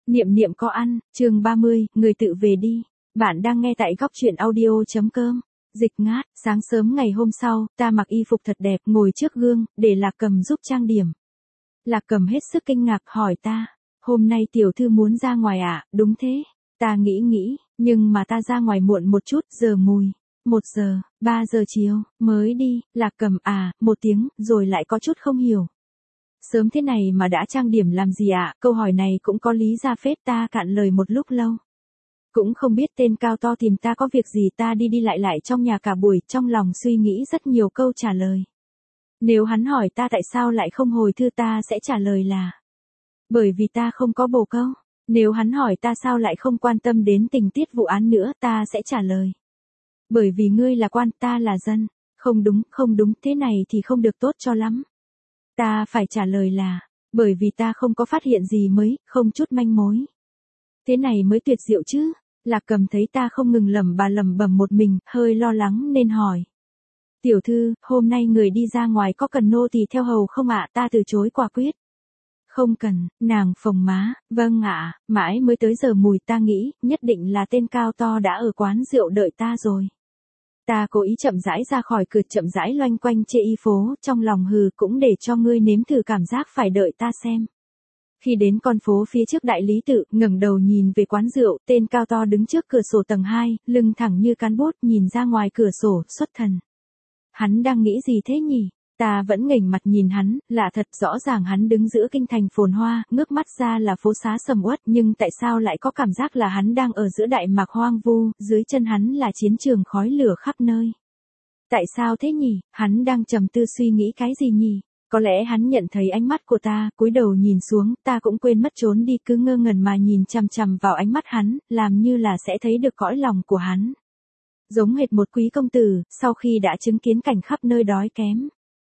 Niệm niệm có ăn, chương 30, người tự về đi. Bạn đang nghe tại góc truyện audio.com. Dịch ngát, sáng sớm ngày hôm sau, ta mặc y phục thật đẹp, ngồi trước gương, để Lạc Cầm giúp trang điểm. Lạc Cầm hết sức kinh ngạc hỏi ta, hôm nay tiểu thư muốn ra ngoài à, đúng thế. Ta nghĩ, nhưng mà ta ra ngoài muộn một chút, giờ mùi. 1 giờ, 3 giờ chiều, mới đi. Lạc Cầm à, 1 tiếng, rồi lại có chút không hiểu. Sớm thế này mà đã trang điểm làm gì ạ? Câu hỏi này cũng có lý ra phết. Ta cạn lời một lúc lâu. Cũng không biết tên cao to tìm ta có việc gì. Ta đi lại trong nhà cả buổi, trong lòng suy nghĩ rất nhiều câu trả lời. Nếu hắn hỏi ta tại sao lại không hồi thư, ta sẽ trả lời là bởi vì ta không có bồ câu. Nếu hắn hỏi ta sao lại không quan tâm đến tình tiết vụ án nữa, ta sẽ trả lời bởi vì ngươi là quan, ta là dân. Không đúng, thế này thì không được tốt cho lắm. Ta phải trả lời là bởi vì ta không có phát hiện gì mới, không chút manh mối. Thế này mới tuyệt diệu chứ. Lạc Cầm thấy ta không ngừng lẩm bẩm một mình, hơi lo lắng nên hỏi. Tiểu thư, hôm nay người đi ra ngoài có cần nô tỳ theo hầu không ạ? Ta từ chối quả quyết. Không cần. Nàng phồng má, vâng ạ. Mãi mới tới giờ mùi, ta nghĩ, nhất định là tên cao to đã ở quán rượu đợi ta rồi. Ta cố ý chậm rãi ra khỏi cửa, chậm rãi loanh quanh chê y phố, trong lòng hừ, cũng để cho ngươi nếm thử cảm giác phải đợi ta xem. Khi đến con phố phía trước đại lý tự, ngẩng đầu nhìn về quán rượu, tên cao to đứng trước cửa sổ tầng 2, lưng thẳng như cán bút, nhìn ra ngoài cửa sổ, xuất thần. Hắn đang nghĩ gì thế nhỉ? Ta vẫn nghềnh mặt nhìn hắn, lạ thật, rõ ràng hắn đứng giữa kinh thành phồn hoa, ngước mắt ra là phố xá sầm uất, nhưng tại sao lại có cảm giác là hắn đang ở giữa đại mạc hoang vu, dưới chân hắn là chiến trường khói lửa khắp nơi. Tại sao thế nhỉ? Hắn đang trầm tư suy nghĩ cái gì nhỉ? Có lẽ hắn nhận thấy ánh mắt của ta, cúi đầu nhìn xuống, ta cũng quên mất trốn đi, cứ ngơ ngẩn mà nhìn chằm chằm vào ánh mắt hắn, làm như là sẽ thấy được cõi lòng của hắn. Giống hệt một quý công tử, sau khi đã chứng kiến cảnh khắp nơi đói kém.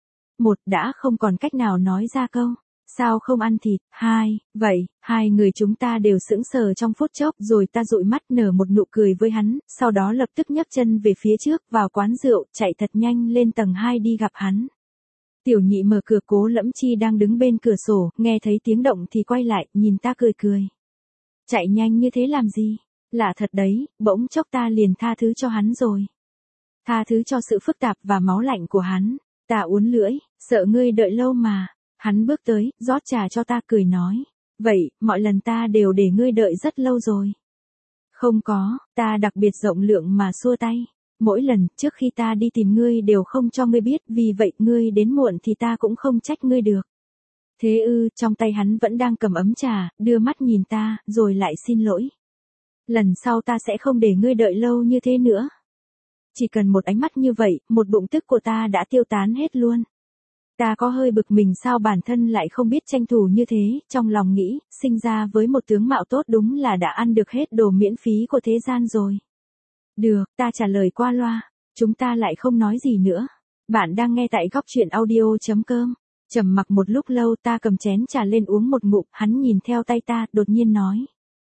1. Đã không còn cách nào nói ra câu sao không ăn thịt. 2. Vậy, hai người chúng ta đều sững sờ trong phút chốc, rồi ta dụi mắt nở một nụ cười với hắn, sau đó lập tức nhấc chân về phía trước, vào quán rượu, chạy thật nhanh lên tầng 2 đi gặp hắn. Tiểu nhị mở cửa, Cố Lẫm Chi đang đứng bên cửa sổ, nghe thấy tiếng động thì quay lại, nhìn ta cười. Chạy nhanh như thế làm gì? Lạ thật đấy, bỗng chốc ta liền tha thứ cho hắn rồi. Tha thứ cho sự phức tạp và máu lạnh của hắn. Ta uốn lưỡi, sợ ngươi đợi lâu mà. Hắn bước tới, rót trà cho ta, cười nói. Vậy, mọi lần ta đều để ngươi đợi rất lâu rồi. Không có, ta đặc biệt rộng lượng mà xua tay. Mỗi lần, trước khi ta đi tìm ngươi đều không cho ngươi biết, vì vậy ngươi đến muộn thì ta cũng không trách ngươi được. Thế ư? Trong tay hắn vẫn đang cầm ấm trà, đưa mắt nhìn ta, rồi lại xin lỗi. Lần sau ta sẽ không để ngươi đợi lâu như thế nữa. Chỉ cần một ánh mắt như vậy, một bụng tức của ta đã tiêu tán hết luôn. Ta có hơi bực mình sao bản thân lại không biết tranh thủ như thế, trong lòng nghĩ, sinh ra với một tướng mạo tốt đúng là đã ăn được hết đồ miễn phí của thế gian rồi. Được, ta trả lời qua loa, chúng ta lại không nói gì nữa. Bạn đang nghe tại góc truyện audio.com. Trầm mặc một lúc lâu, ta cầm chén trà lên uống một ngụm, hắn nhìn theo tay ta, đột nhiên nói.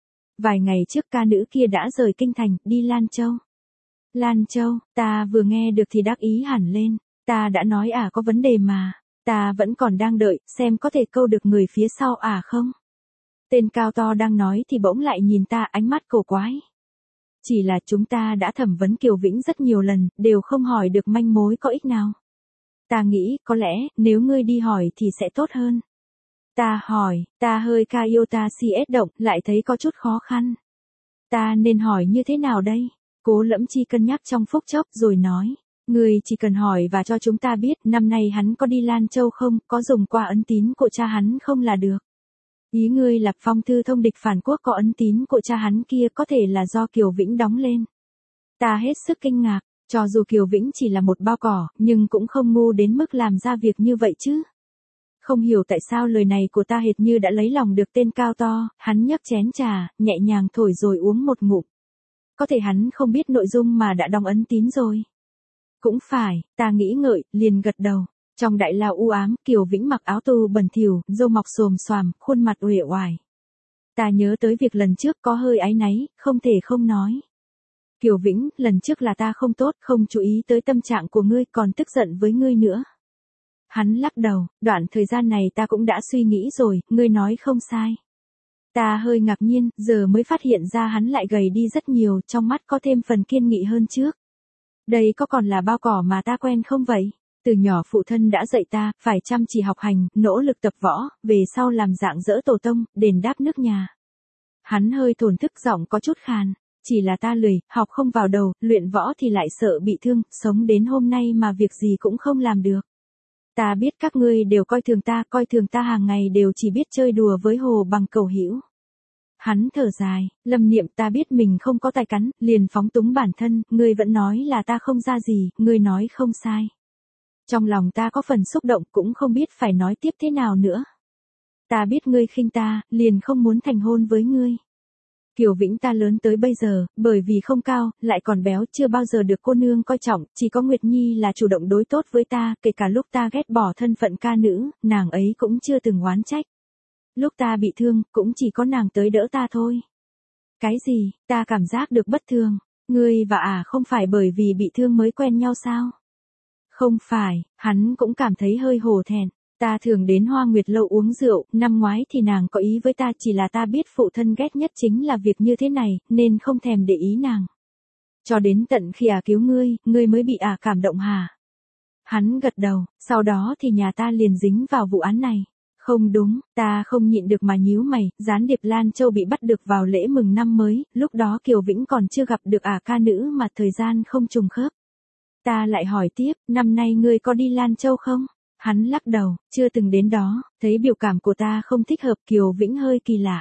Vài ngày trước ca nữ kia đã rời kinh thành, đi Lan Châu. Lan Châu, ta vừa nghe được thì đắc ý hẳn lên. Ta đã nói có vấn đề mà. Ta vẫn còn đang đợi, xem có thể câu được người phía sau không. Tên cao to đang nói thì bỗng lại nhìn ta, ánh mắt cổ quái. Chỉ là chúng ta đã thẩm vấn Kiều Vĩnh rất nhiều lần, đều không hỏi được manh mối có ích nào. Ta nghĩ, có lẽ, nếu ngươi đi hỏi thì sẽ tốt hơn. Ta hỏi, ta hơi CS động, lại thấy có chút khó khăn. Ta nên hỏi như thế nào đây? Cố Lẫm Chi cân nhắc trong phút chốc rồi nói. Ngươi chỉ cần hỏi và cho chúng ta biết năm nay hắn có đi Lan Châu không, có dùng qua ấn tín của cha hắn không là được. Ý ngươi là phong thư thông địch phản quốc có ấn tín của cha hắn kia có thể là do Kiều Vĩnh đóng lên. Ta hết sức kinh ngạc, cho dù Kiều Vĩnh chỉ là một bao cỏ, nhưng cũng không ngu đến mức làm ra việc như vậy chứ. Không hiểu tại sao lời này của ta hệt như đã lấy lòng được tên cao to, hắn nhấc chén trà, nhẹ nhàng thổi rồi uống một ngụm. Có thể hắn không biết nội dung mà đã đóng ấn tín rồi. Cũng phải, ta nghĩ ngợi, liền gật đầu. Trong đại lao u ám, Kiều Vĩnh mặc áo tù bẩn thỉu, râu mọc xồm xoàm, khuôn mặt uể oải. Ta nhớ tới việc lần trước có hơi áy náy, không thể không nói. Kiều Vĩnh, lần trước là ta không tốt, không chú ý tới tâm trạng của ngươi, còn tức giận với ngươi nữa. Hắn lắc đầu, đoạn thời gian này ta cũng đã suy nghĩ rồi, ngươi nói không sai. Ta hơi ngạc nhiên, giờ mới phát hiện ra hắn lại gầy đi rất nhiều, trong mắt có thêm phần kiên nghị hơn trước. Đây có còn là bao cỏ mà ta quen không vậy? Từ nhỏ phụ thân đã dạy ta, phải chăm chỉ học hành, nỗ lực tập võ, về sau làm dạng dỡ tổ tông, đền đáp nước nhà. Hắn hơi thổn thức, giọng có chút khàn. Chỉ là ta lười, học không vào đầu, luyện võ thì lại sợ bị thương, sống đến hôm nay mà việc gì cũng không làm được. Ta biết các ngươi đều coi thường ta hàng ngày đều chỉ biết chơi đùa với Hồ Bằng cầu hữu. Hắn thở dài, Lâm Niệm, ta biết mình không có tài cắn, liền phóng túng bản thân, ngươi vẫn nói là ta không ra gì, ngươi nói không sai. Trong lòng ta có phần xúc động, cũng không biết phải nói tiếp thế nào nữa. Ta biết ngươi khinh ta, liền không muốn thành hôn với ngươi. Kiều Vĩnh, ta lớn tới bây giờ, bởi vì không cao, lại còn béo, chưa bao giờ được cô nương coi trọng, chỉ có Nguyệt Nhi là chủ động đối tốt với ta, kể cả lúc ta ghét bỏ thân phận ca nữ, nàng ấy cũng chưa từng oán trách. Lúc ta bị thương, cũng chỉ có nàng tới đỡ ta thôi. Cái gì, ta cảm giác được bất thường, ngươi và không phải bởi vì bị thương mới quen nhau sao? Không phải, hắn cũng cảm thấy hơi hổ thẹn. Ta thường đến Hoa Nguyệt Lâu uống rượu, năm ngoái thì nàng có ý với ta, chỉ là ta biết phụ thân ghét nhất chính là việc như thế này, nên không thèm để ý nàng. Cho đến tận khi cứu ngươi mới bị cảm động hả? Hắn gật đầu, sau đó thì nhà ta liền dính vào vụ án này. Không đúng, ta không nhịn được mà nhíu mày, gián điệp Lan Châu bị bắt được vào lễ mừng năm mới, lúc đó Kiều Vĩnh còn chưa gặp được ca nữ mà thời gian không trùng khớp. Ta lại hỏi tiếp, năm nay ngươi có đi Lan Châu không? Hắn lắc đầu, chưa từng đến đó, thấy biểu cảm của ta không thích hợp, Kiều Vĩnh hơi kỳ lạ.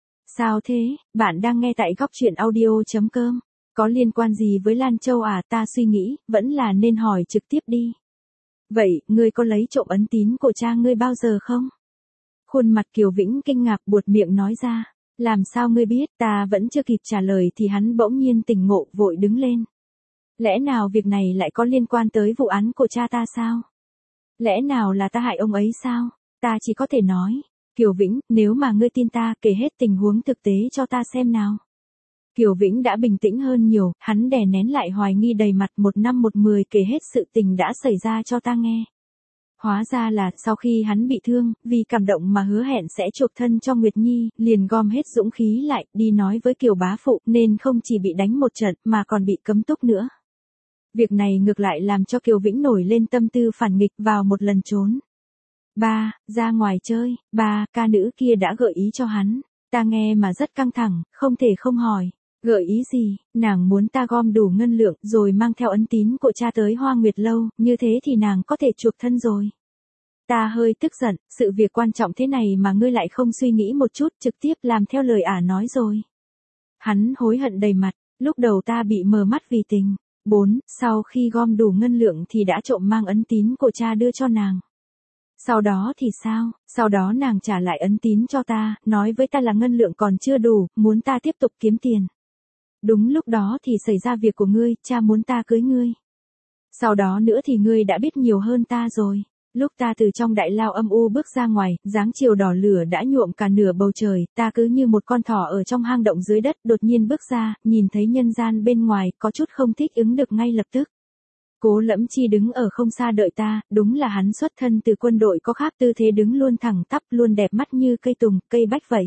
Sao thế, bạn đang nghe tại góc truyện audio.com, có liên quan gì với Lan Châu ta suy nghĩ, vẫn là nên hỏi trực tiếp đi. Vậy, ngươi có lấy trộm ấn tín của cha ngươi bao giờ không? Khuôn mặt Kiều Vĩnh kinh ngạc, buột miệng nói ra, làm sao ngươi biết? Ta vẫn chưa kịp trả lời thì hắn bỗng nhiên tỉnh ngộ, vội đứng lên. Lẽ nào việc này lại có liên quan tới vụ án của cha ta sao? Lẽ nào là ta hại ông ấy sao? Ta chỉ có thể nói, Kiều Vĩnh, nếu mà ngươi tin ta, kể hết tình huống thực tế cho ta xem nào. Kiều Vĩnh đã bình tĩnh hơn nhiều, hắn đè nén lại hoài nghi đầy mặt, 1 năm 1 mười kể hết sự tình đã xảy ra cho ta nghe. Hóa ra là, sau khi hắn bị thương, vì cảm động mà hứa hẹn sẽ chuộc thân cho Nguyệt Nhi, liền gom hết dũng khí lại, đi nói với Kiều bá phụ, nên không chỉ bị đánh một trận, mà còn bị cấm túc nữa. Việc này ngược lại làm cho Kiều Vĩnh nổi lên tâm tư phản nghịch, vào một lần trốn. Ra ngoài chơi, ca nữ kia đã gợi ý cho hắn. Ta nghe mà rất căng thẳng, không thể không hỏi. Gợi ý gì? Nàng muốn ta gom đủ ngân lượng rồi mang theo ấn tín của cha tới Hoa Nguyệt Lâu, như thế thì nàng có thể chuộc thân rồi. Ta hơi tức giận, sự việc quan trọng thế này mà ngươi lại không suy nghĩ một chút, trực tiếp làm theo lời nói rồi. Hắn hối hận đầy mặt, lúc đầu ta bị mờ mắt vì tình. Sau khi gom đủ ngân lượng thì đã trộm mang ấn tín của cha đưa cho nàng. Sau đó thì sao? Sau đó nàng trả lại ấn tín cho ta, nói với ta là ngân lượng còn chưa đủ, muốn ta tiếp tục kiếm tiền. Đúng lúc đó thì xảy ra việc của ngươi, cha muốn ta cưới ngươi. Sau đó nữa thì ngươi đã biết nhiều hơn ta rồi. Lúc ta từ trong đại lao âm u bước ra ngoài, dáng chiều đỏ lửa đã nhuộm cả nửa bầu trời, ta cứ như một con thỏ ở trong hang động dưới đất, đột nhiên bước ra, nhìn thấy nhân gian bên ngoài, có chút không thích ứng được ngay lập tức. Cố Lẫm Chi đứng ở không xa đợi ta, đúng là hắn xuất thân từ quân đội, có khác tư thế đứng luôn thẳng tắp, luôn đẹp mắt như cây tùng, cây bách vậy.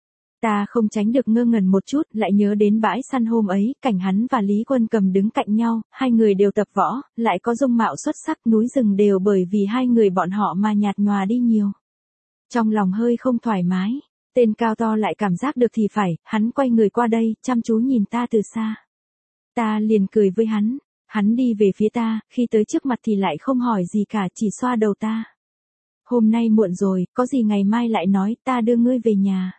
Ta không tránh được ngơ ngẩn một chút, lại nhớ đến bãi săn hôm ấy, cảnh hắn và Lý Quân Cầm đứng cạnh nhau, hai người đều tập võ, lại có dung mạo xuất sắc, núi rừng đều bởi vì hai người bọn họ mà nhạt nhòa đi nhiều. Trong lòng hơi không thoải mái, tên cao to lại cảm giác được thì phải, hắn quay người qua đây, chăm chú nhìn ta từ xa. Ta liền cười với hắn đi về phía ta, khi tới trước mặt thì lại không hỏi gì cả, chỉ xoa đầu ta. Hôm nay muộn rồi, có gì ngày mai lại nói, ta đưa ngươi về nhà.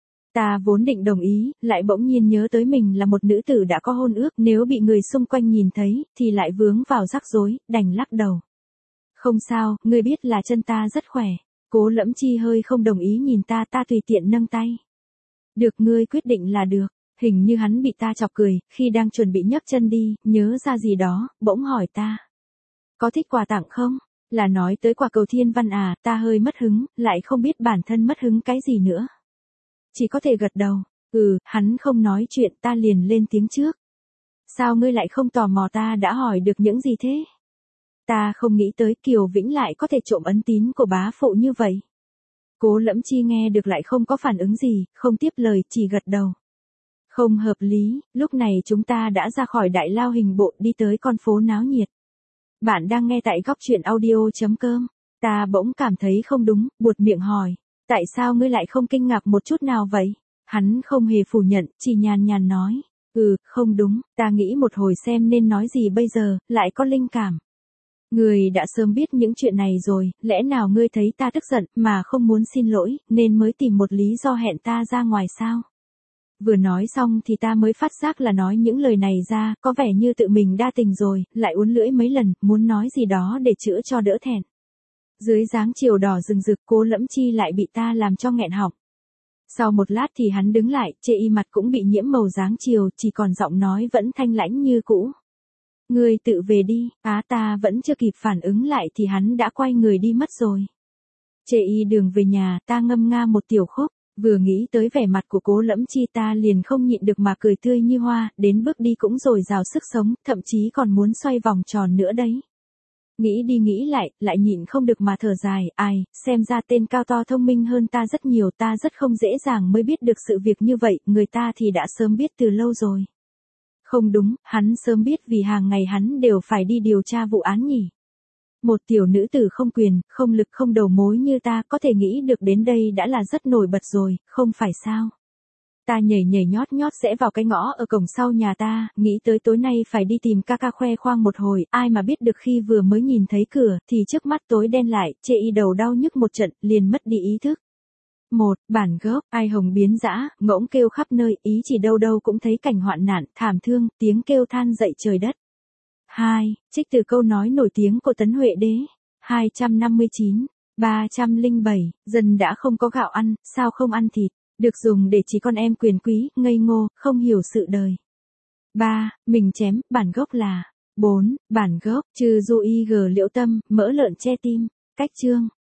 Ta vốn định đồng ý, lại bỗng nhiên nhớ tới mình là một nữ tử đã có hôn ước, nếu bị người xung quanh nhìn thấy, thì lại vướng vào rắc rối, đành lắc đầu. Không sao, ngươi biết là chân ta rất khỏe. Cố Lẫm Chi hơi không đồng ý nhìn ta, ta tùy tiện nâng tay. Được, ngươi quyết định là được. Hình như hắn bị ta chọc cười, khi đang chuẩn bị nhấc chân đi, nhớ ra gì đó, bỗng hỏi ta. Có thích quà tặng không? Là nói tới quả cầu thiên văn ta hơi mất hứng, lại không biết bản thân mất hứng cái gì nữa. Chỉ có thể gật đầu, hắn không nói chuyện, ta liền lên tiếng trước. Sao ngươi lại không tò mò ta đã hỏi được những gì thế? Ta không nghĩ tới Kiều Vĩnh lại có thể trộm ấn tín của bá phụ như vậy. Cố Lẫm Chi nghe được lại không có phản ứng gì, không tiếp lời, chỉ gật đầu. Không hợp lý, lúc này chúng ta đã ra khỏi đại lao hình bộ đi tới con phố náo nhiệt. Bạn đang nghe tại góc truyện audio.com. Ta bỗng cảm thấy không đúng, buột miệng hỏi. Tại sao ngươi lại không kinh ngạc một chút nào vậy? Hắn không hề phủ nhận, chỉ nhàn nhàn nói. Không đúng, ta nghĩ một hồi xem nên nói gì bây giờ, lại có linh cảm. Ngươi đã sớm biết những chuyện này rồi, lẽ nào ngươi thấy ta tức giận mà không muốn xin lỗi, nên mới tìm một lý do hẹn ta ra ngoài sao? Vừa nói xong thì ta mới phát giác là nói những lời này ra, có vẻ như tự mình đa tình rồi, lại uốn lưỡi mấy lần, muốn nói gì đó để chữa cho đỡ thẹn. Dưới dáng chiều đỏ rừng rực, Cố Lẫm Chi lại bị ta làm cho nghẹn họng. Sau một lát thì hắn đứng lại, chê y mặt cũng bị nhiễm màu dáng chiều, chỉ còn giọng nói vẫn thanh lãnh như cũ. Ngươi tự về đi, ta vẫn chưa kịp phản ứng lại thì hắn đã quay người đi mất rồi. Chê y đường về nhà, ta ngâm nga một tiểu khúc, vừa nghĩ tới vẻ mặt của Cố Lẫm Chi ta liền không nhịn được mà cười tươi như hoa, đến bước đi cũng dồi dào sức sống, thậm chí còn muốn xoay vòng tròn nữa đấy. Nghĩ đi nghĩ lại nhịn không được mà thở dài, xem ra tên cao to thông minh hơn ta rất nhiều, ta rất không dễ dàng mới biết được sự việc như vậy, người ta thì đã sớm biết từ lâu rồi. Không đúng, hắn sớm biết vì hàng ngày hắn đều phải đi điều tra vụ án nhỉ. Một tiểu nữ tử không quyền, không lực không đầu mối như ta có thể nghĩ được đến đây đã là rất nổi bật rồi, không phải sao? Ta nhảy nhót rẽ vào cái ngõ ở cổng sau nhà ta, nghĩ tới tối nay phải đi tìm ca ca khoe khoang một hồi, ai mà biết được khi vừa mới nhìn thấy cửa, thì trước mắt tối đen lại, chê y đầu đau nhức một trận, liền mất đi ý thức. Bản gốc, ai hồng biến dã, ngỗng kêu khắp nơi, ý chỉ đâu đâu cũng thấy cảnh hoạn nạn, thảm thương, tiếng kêu than dậy trời đất. 2. Trích từ câu nói nổi tiếng của Tấn Huệ Đế. 259. 307. Dân đã không có gạo ăn, sao không ăn thịt, được dùng để chỉ con em quyền quý, ngây ngô, không hiểu sự đời. 3. Mình chém, bản gốc là. 4. Bản gốc, trừ du y g liễu tâm, mỡ lợn che tim. Cách chương.